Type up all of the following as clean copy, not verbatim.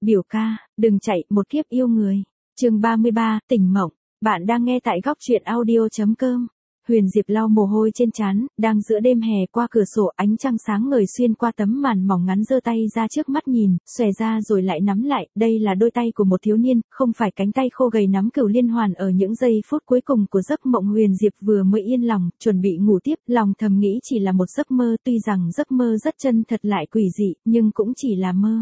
Biểu ca, đừng chạy, một kiếp yêu người. Chương 33, tỉnh mộng. Bạn đang nghe tại góc truyện audio.com. Huyền Diệp lau mồ hôi trên trán, đang giữa đêm hè qua cửa sổ, ánh trăng sáng ngời xuyên qua tấm màn mỏng ngắn, giơ tay ra trước mắt nhìn, xòe ra rồi lại nắm lại, đây là đôi tay của một thiếu niên, không phải cánh tay khô gầy nắm cửu liên hoàn. Ở những giây phút cuối cùng của giấc mộng, Huyền Diệp vừa mới yên lòng, chuẩn bị ngủ tiếp, lòng thầm nghĩ chỉ là một giấc mơ, tuy rằng giấc mơ rất chân thật lại quỷ dị, nhưng cũng chỉ là mơ.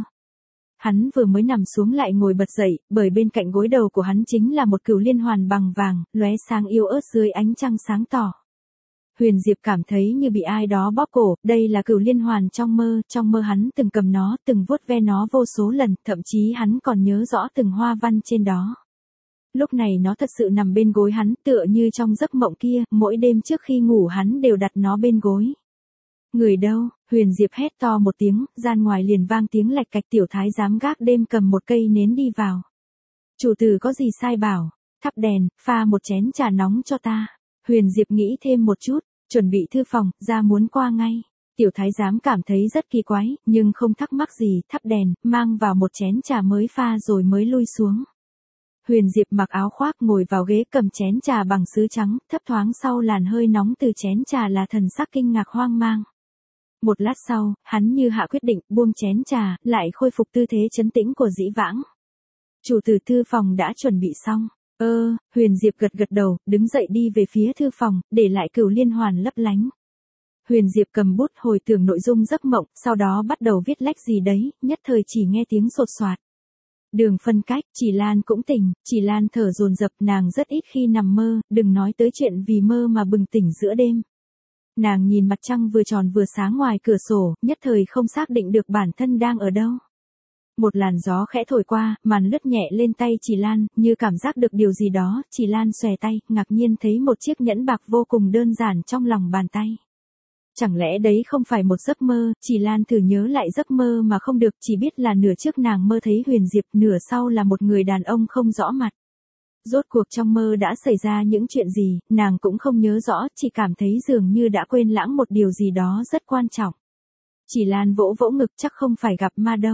Hắn vừa mới nằm xuống lại ngồi bật dậy, bởi bên cạnh gối đầu của hắn chính là một cửu liên hoàn bằng vàng, lóe sáng yếu ớt dưới ánh trăng sáng tỏ. Huyền Diệp cảm thấy như bị ai đó bóp cổ, đây là cửu liên hoàn trong mơ hắn từng cầm nó, từng vuốt ve nó vô số lần, thậm chí hắn còn nhớ rõ từng hoa văn trên đó. Lúc này nó thật sự nằm bên gối hắn, tựa như trong giấc mộng kia, mỗi đêm trước khi ngủ hắn đều đặt nó bên gối. Người đâu? Huyền Diệp hét to một tiếng, gian ngoài liền vang tiếng lạch cạch. Tiểu thái giám gác đêm cầm một cây nến đi vào. Chủ tử có gì sai bảo? Thắp đèn, pha một chén trà nóng cho ta. Huyền Diệp nghĩ thêm một chút, chuẩn bị thư phòng, ra muốn qua ngay. Tiểu thái giám cảm thấy rất kỳ quái, nhưng không thắc mắc gì, thắp đèn, mang vào một chén trà mới pha rồi mới lui xuống. Huyền Diệp mặc áo khoác ngồi vào ghế, cầm chén trà bằng sứ trắng, thấp thoáng sau làn hơi nóng từ chén trà là thần sắc kinh ngạc hoang mang. Một lát sau, hắn như hạ quyết định, buông chén trà, lại khôi phục tư thế trấn tĩnh của dĩ vãng. Chủ tử, thư phòng đã chuẩn bị xong. Huyền Diệp gật gật đầu, đứng dậy đi về phía thư phòng, để lại cửu liên hoàn lấp lánh. Huyền Diệp cầm bút hồi tưởng nội dung giấc mộng, sau đó bắt đầu viết lách gì đấy, nhất thời chỉ nghe tiếng sột soạt. Đường phân cách, Chỉ Lan cũng tỉnh, Chỉ Lan thở dồn dập, nàng rất ít khi nằm mơ, đừng nói tới chuyện vì mơ mà bừng tỉnh giữa đêm. Nàng nhìn mặt trăng vừa tròn vừa sáng ngoài cửa sổ, nhất thời không xác định được bản thân đang ở đâu. Một làn gió khẽ thổi qua, màn lướt nhẹ lên tay Chỉ Lan, như cảm giác được điều gì đó, Chỉ Lan xòe tay, ngạc nhiên thấy một chiếc nhẫn bạc vô cùng đơn giản trong lòng bàn tay. Chẳng lẽ đấy không phải một giấc mơ? Chỉ Lan thử nhớ lại giấc mơ mà không được, chỉ biết là nửa trước nàng mơ thấy Huyền Diệp, nửa sau là một người đàn ông không rõ mặt. Rốt cuộc trong mơ đã xảy ra những chuyện gì, nàng cũng không nhớ rõ, chỉ cảm thấy dường như đã quên lãng một điều gì đó rất quan trọng. Chỉ Lan vỗ vỗ ngực, chắc không phải gặp ma đâu.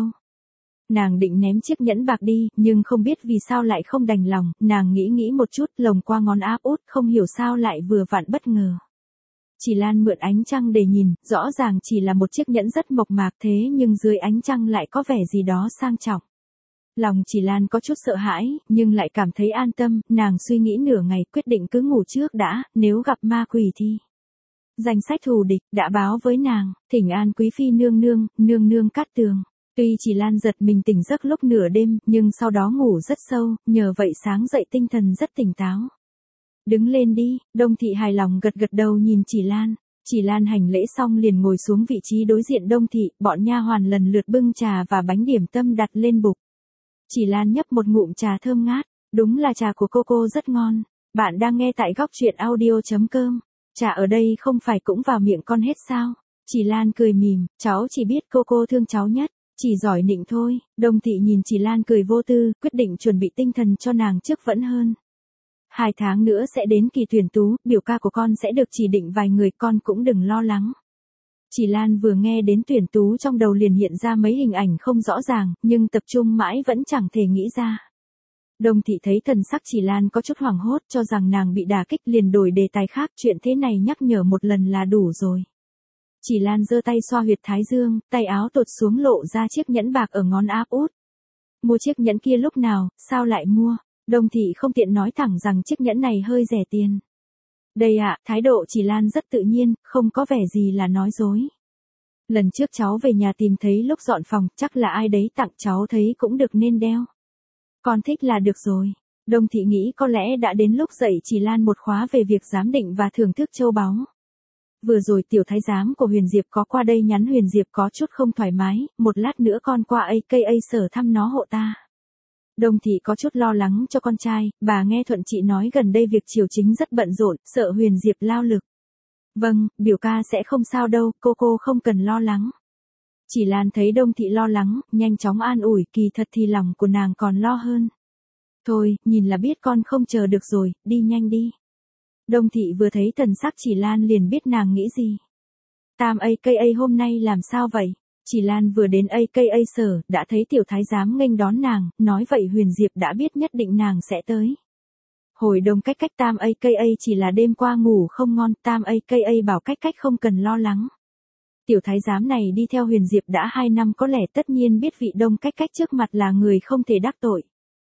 Nàng định ném chiếc nhẫn bạc đi, nhưng không biết vì sao lại không đành lòng, nàng nghĩ một chút, lồng qua ngón áp út, không hiểu sao lại vừa vặn bất ngờ. Chỉ Lan mượn ánh trăng để nhìn, rõ ràng chỉ là một chiếc nhẫn rất mộc mạc, thế nhưng dưới ánh trăng lại có vẻ gì đó sang trọng. Lòng Chỉ Lan có chút sợ hãi, nhưng lại cảm thấy an tâm, nàng suy nghĩ nửa ngày, quyết định cứ ngủ trước đã, nếu gặp ma quỷ thì. Danh sách thù địch, đã báo với nàng, thỉnh an quý phi nương nương Cát Tường. Tuy Chỉ Lan giật mình tỉnh giấc lúc nửa đêm, nhưng sau đó ngủ rất sâu, nhờ vậy sáng dậy tinh thần rất tỉnh táo. Đứng lên đi, Đông Thị hài lòng gật gật đầu nhìn Chỉ Lan. Chỉ Lan hành lễ xong liền ngồi xuống vị trí đối diện Đông Thị, bọn nha hoàn lần lượt bưng trà và bánh điểm tâm đặt lên bục. Chỉ Lan nhấp một ngụm trà thơm ngát, đúng là trà của cô rất ngon. Bạn đang nghe tại góc truyện audio.com. Trà ở đây không phải cũng vào miệng con hết sao? Chỉ Lan cười mỉm, cháu chỉ biết cô thương cháu nhất, chỉ giỏi nịnh thôi. Đông Thị nhìn Chỉ Lan cười vô tư, quyết định chuẩn bị tinh thần cho nàng trước vẫn hơn. 2 tháng nữa sẽ đến kỳ tuyển tú, biểu ca của con sẽ được chỉ định vài người, con cũng đừng lo lắng. Chỉ Lan vừa nghe đến tuyển tú trong đầu liền hiện ra mấy hình ảnh không rõ ràng, nhưng tập trung mãi vẫn chẳng thể nghĩ ra. Đông Thị thấy thần sắc Chỉ Lan có chút hoảng hốt, cho rằng nàng bị đả kích, liền đổi đề tài khác, chuyện thế này nhắc nhở một lần là đủ rồi. Chỉ Lan giơ tay xoa huyệt thái dương, tay áo tụt xuống lộ ra chiếc nhẫn bạc ở ngón áp út. Mua chiếc nhẫn kia lúc nào, sao lại mua? Đông Thị không tiện nói thẳng rằng chiếc nhẫn này hơi rẻ tiền. Đây ạ, thái độ Chỉ Lan rất tự nhiên, không có vẻ gì là nói dối. Lần trước cháu về nhà tìm thấy lúc dọn phòng, chắc là ai đấy tặng cháu, thấy cũng được nên đeo. Con thích là được rồi. Đông Thị nghĩ có lẽ đã đến lúc dạy Chỉ Lan một khóa về việc giám định và thưởng thức châu báu. Vừa rồi tiểu thái giám của Huyền Diệp có qua đây nhắn Huyền Diệp có chút không thoải mái, một lát nữa con qua AKA sở thăm nó hộ ta. Đông Thị có chút lo lắng cho con trai, bà nghe Thuận chị nói gần đây việc triều chính rất bận rộn, sợ Huyền Diệp lao lực. Vâng, biểu ca sẽ không sao đâu, cô không cần lo lắng. Chỉ Lan thấy Đông Thị lo lắng, nhanh chóng an ủi, kỳ thật thì lòng của nàng còn lo hơn. Thôi, nhìn là biết con không chờ được rồi, đi nhanh đi. Đông Thị vừa thấy thần sắc Chỉ Lan liền biết nàng nghĩ gì. Tam AKA hôm nay làm sao vậy? Chỉ Lan vừa đến AKA sở, đã thấy tiểu thái giám nghênh đón nàng, nói vậy Huyền Diệp đã biết nhất định nàng sẽ tới. Hồi đông cách Tam AKA chỉ là đêm qua ngủ không ngon, Tam AKA bảo cách không cần lo lắng. Tiểu thái giám này đi theo Huyền Diệp đã 2 năm có lẽ tất nhiên biết vị đông cách trước mặt là người không thể đắc tội.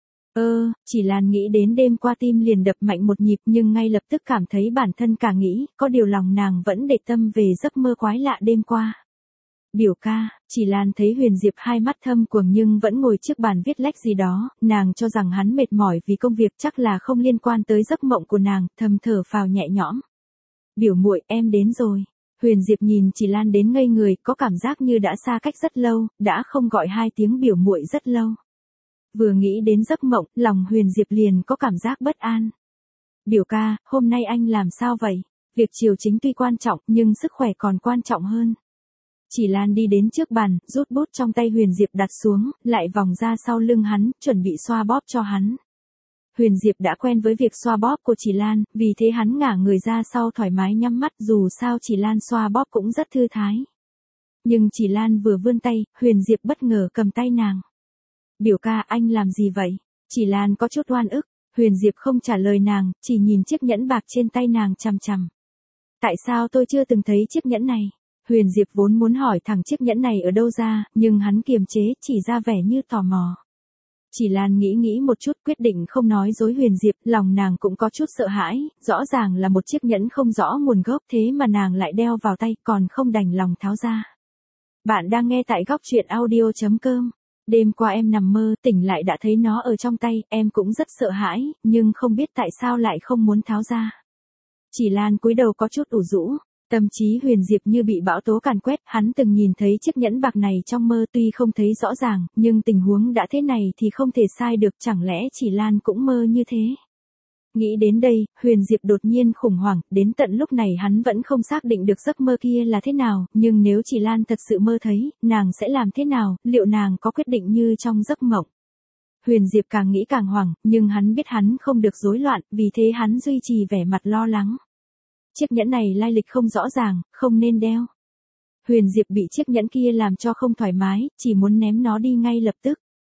Chỉ Lan nghĩ đến đêm qua tim liền đập mạnh một nhịp nhưng ngay lập tức cảm thấy bản thân cả nghĩ, có điều lòng nàng vẫn để tâm về giấc mơ quái lạ đêm qua. Biểu ca, Chỉ Lan thấy Huyền Diệp hai mắt thâm quầng nhưng vẫn ngồi trước bàn viết lách gì đó, nàng cho rằng hắn mệt mỏi vì công việc chắc là không liên quan tới giấc mộng của nàng, thầm thở phào nhẹ nhõm. Biểu muội, em đến rồi. Huyền Diệp nhìn Chỉ Lan đến ngây người, có cảm giác như đã xa cách rất lâu, đã không gọi 2 tiếng biểu muội rất lâu. Vừa nghĩ đến giấc mộng, lòng Huyền Diệp liền có cảm giác bất an. Biểu ca, hôm nay anh làm sao vậy? Việc triều chính tuy quan trọng, nhưng sức khỏe còn quan trọng hơn. Chỉ Lan đi đến trước bàn, rút bút trong tay Huyền Diệp đặt xuống, lại vòng ra sau lưng hắn, chuẩn bị xoa bóp cho hắn. Huyền Diệp đã quen với việc xoa bóp của Chỉ Lan, vì thế hắn ngả người ra sau thoải mái nhắm mắt, dù sao Chỉ Lan xoa bóp cũng rất thư thái. Nhưng Chỉ Lan vừa vươn tay, Huyền Diệp bất ngờ cầm tay nàng. Biểu ca, anh làm gì vậy? Chỉ Lan có chút oan ức, Huyền Diệp không trả lời nàng, chỉ nhìn chiếc nhẫn bạc trên tay nàng chằm chằm. Tại sao tôi chưa từng thấy chiếc nhẫn này? Huyền Diệp vốn muốn hỏi thẳng chiếc nhẫn này ở đâu ra, nhưng hắn kiềm chế, chỉ ra vẻ như tò mò. Chỉ Lan nghĩ một chút quyết định không nói dối Huyền Diệp, lòng nàng cũng có chút sợ hãi, rõ ràng là một chiếc nhẫn không rõ nguồn gốc thế mà nàng lại đeo vào tay còn không đành lòng tháo ra. Bạn đang nghe tại góc truyện audio.com. Đêm qua em nằm mơ, tỉnh lại đã thấy nó ở trong tay, em cũng rất sợ hãi, nhưng không biết tại sao lại không muốn tháo ra. Chỉ Lan cúi đầu có chút ủ rũ. Tâm trí Huyền Diệp như bị bão tố càn quét, hắn từng nhìn thấy chiếc nhẫn bạc này trong mơ tuy không thấy rõ ràng, nhưng tình huống đã thế này thì không thể sai được, chẳng lẽ Chỉ Lan cũng mơ như thế. Nghĩ đến đây, Huyền Diệp đột nhiên khủng hoảng, đến tận lúc này hắn vẫn không xác định được giấc mơ kia là thế nào, nhưng nếu Chỉ Lan thật sự mơ thấy, nàng sẽ làm thế nào, liệu nàng có quyết định như trong giấc mộng. Huyền Diệp càng nghĩ càng hoảng, nhưng hắn biết hắn không được rối loạn, vì thế hắn duy trì vẻ mặt lo lắng. Chiếc nhẫn này lai lịch không rõ ràng, không nên đeo. Huyền Diệp bị chiếc nhẫn kia làm cho không thoải mái, chỉ muốn ném nó đi ngay lập tức.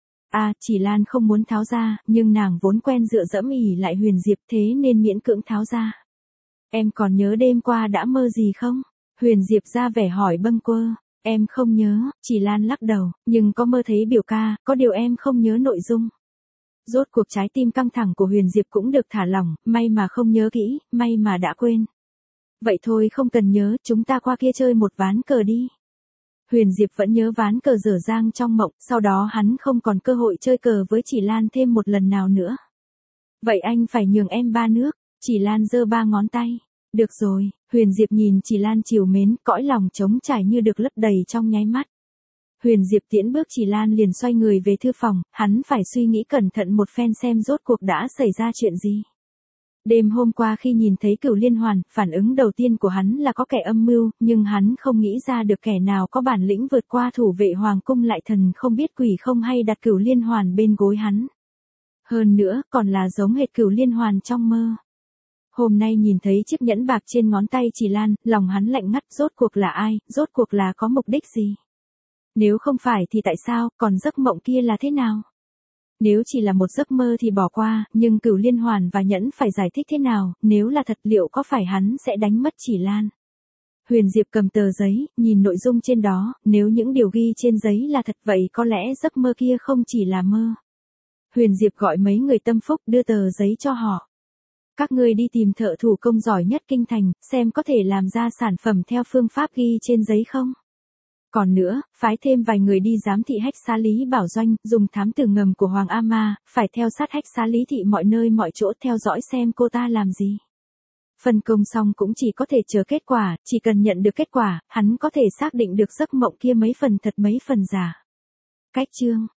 Chỉ Lan không muốn tháo ra, nhưng nàng vốn quen dựa dẫm ỉ lại Huyền Diệp thế nên miễn cưỡng tháo ra. Em còn nhớ đêm qua đã mơ gì không? Huyền Diệp ra vẻ hỏi bâng quơ. Em không nhớ, Chỉ Lan lắc đầu, nhưng có mơ thấy biểu ca, có điều em không nhớ nội dung. Rốt cuộc trái tim căng thẳng của Huyền Diệp cũng được thả lỏng, may mà không nhớ kỹ, may mà đã quên. Vậy thôi không cần nhớ, chúng ta qua kia chơi một ván cờ đi. Huyền Diệp vẫn nhớ ván cờ dở dang trong mộng, sau đó hắn không còn cơ hội chơi cờ với Chỉ Lan thêm một lần nào nữa. Vậy anh phải nhường em 3 nước, Chỉ Lan giơ 3 ngón tay. Được rồi, Huyền Diệp nhìn Chỉ Lan trìu mến, cõi lòng trống trải như được lấp đầy trong nháy mắt. Huyền Diệp tiễn bước Chỉ Lan liền xoay người về thư phòng, hắn phải suy nghĩ cẩn thận một phen xem rốt cuộc đã xảy ra chuyện gì. Đêm hôm qua khi nhìn thấy Cửu Liên Hoàn, phản ứng đầu tiên của hắn là có kẻ âm mưu, nhưng hắn không nghĩ ra được kẻ nào có bản lĩnh vượt qua thủ vệ hoàng cung lại thần không biết quỷ không hay đặt Cửu Liên Hoàn bên gối hắn. Hơn nữa, còn là giống hệt Cửu Liên Hoàn trong mơ. Hôm nay nhìn thấy chiếc nhẫn bạc trên ngón tay Chỉ Lan, lòng hắn lạnh ngắt, rốt cuộc là ai, rốt cuộc là có mục đích gì? Nếu không phải thì tại sao, còn giấc mộng kia là thế nào? Nếu chỉ là một giấc mơ thì bỏ qua, nhưng Cửu Liên Hoàn và nhẫn phải giải thích thế nào, nếu là thật liệu có phải hắn sẽ đánh mất Chỉ Lan? Huyền Diệp cầm tờ giấy, nhìn nội dung trên đó, nếu những điều ghi trên giấy là thật vậy có lẽ giấc mơ kia không chỉ là mơ. Huyền Diệp gọi mấy người tâm phúc đưa tờ giấy cho họ. Các ngươi đi tìm thợ thủ công giỏi nhất kinh thành, xem có thể làm ra sản phẩm theo phương pháp ghi trên giấy không? Còn nữa, phái thêm vài người đi giám thị Hách Xá Lý Bảo Doanh, dùng thám tử ngầm của Hoàng A Ma, phải theo sát Hách Xá Lý Thị mọi nơi mọi chỗ theo dõi xem cô ta làm gì. Phân công xong cũng chỉ có thể chờ kết quả, chỉ cần nhận được kết quả, hắn có thể xác định được giấc mộng kia mấy phần thật mấy phần giả. Cách chương